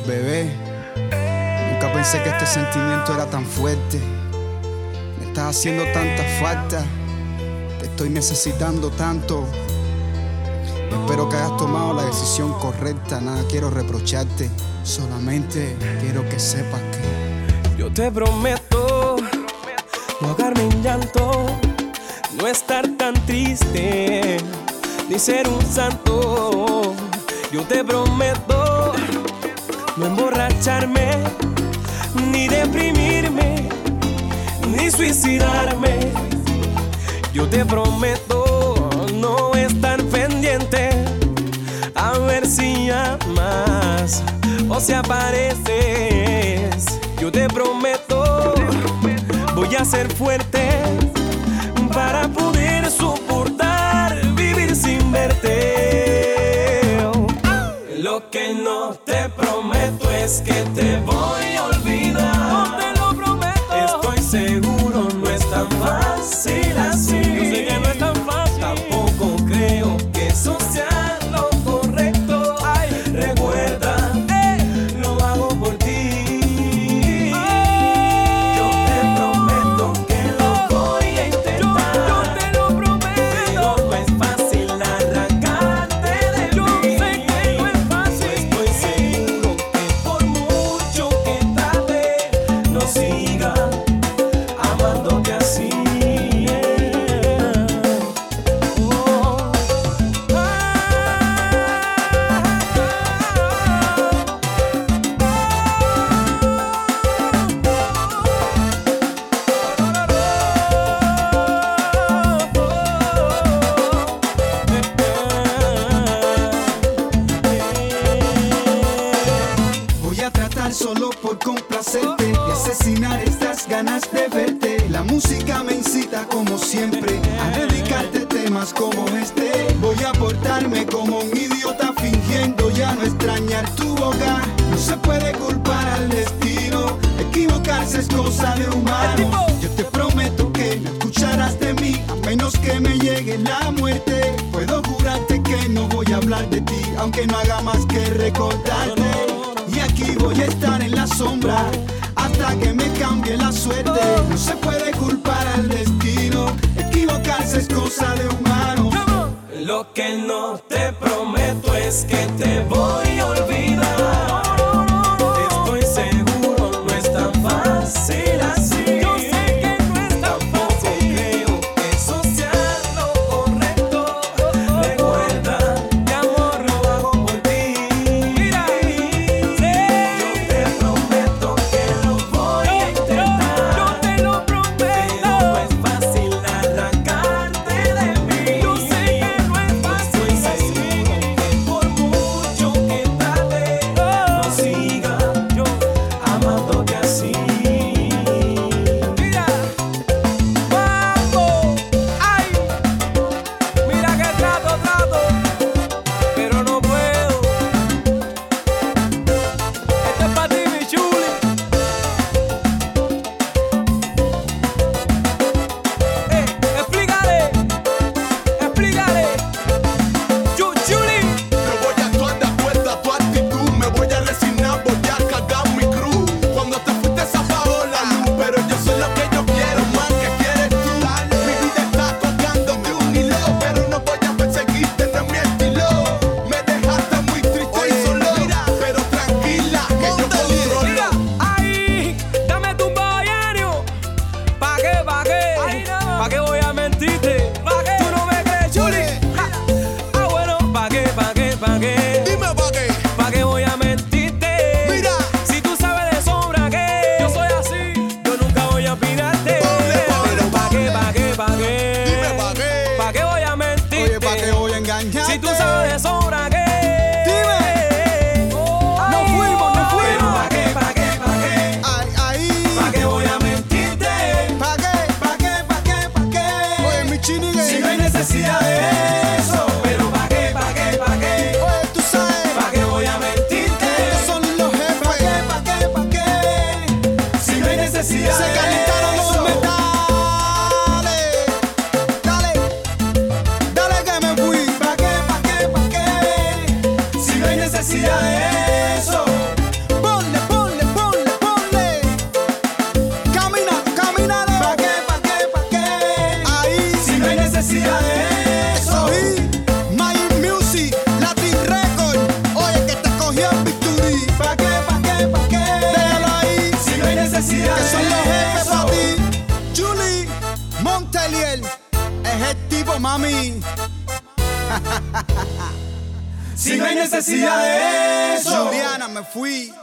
Bebé, nunca pensé que este sentimiento era tan fuerte. Me estás haciendo tanta falta, te estoy necesitando tanto. Espero que hayas tomado la decisión correcta. Nada quiero reprocharte, solamente quiero que sepas que yo te prometo no ahogarme en llanto, no estar tan triste, ni ser un santo. Yo te prometo no emborracharme, ni deprimirme, ni suicidarme. Yo te prometo no estar pendiente a ver si llamas o si apareces. Yo te prometo voy a ser fuerte para poder soportar vivir sin verte. Lo que no te prometo es que te voy a olvidar. No te lo prometo. Estoy seguro no es tan fácil así. Yo sé que no es tan fácil. Tampoco creo que eso sea lo correcto. Ay, recuerda, lo hago por ti. Yo te prometo que lo voy a intentar. Yo te lo prometo. Pero no es fácil arrancarte de mí. Yo sé que no es fácil. Estoy seguro que por mucho que tarde no siga amándote así. voy a tratar solo por complacerte y asesinar estas ganas de verte. La música me incita como siempre a dedicarte temas como este. Voy a portarme como un idiota fingiendo ya no extrañar tu boca. No se puede culpar al destino, equivocarse es cosa de humano. Yo te prometo que no escucharás de mí a menos que me llegue la muerte. Puedo jurarte que no voy a hablar de ti, aunque no haga más que recordarte. Y aquí voy a estar en la sombra hasta que me cambie la suerte. No se puede culpar al destino, equivocarse es cosa de humano. Lo que no te prometo es que te voy a olvidar. Estoy seguro no es tan fácil así. Yo sé que no es tan fácil. Creo que eso sea lo correcto. Recuerda, mi amor, lo hago por ti. Mira, yo te prometo que lo voy a intentar. Yo te lo prometo. Pero no es fácil arrancarte de mí. Yo sé que no es fácil. Estoy seguro que por mucho que tarde equipo, mami. Si no hay necesidad de eso, Juliana, me fui.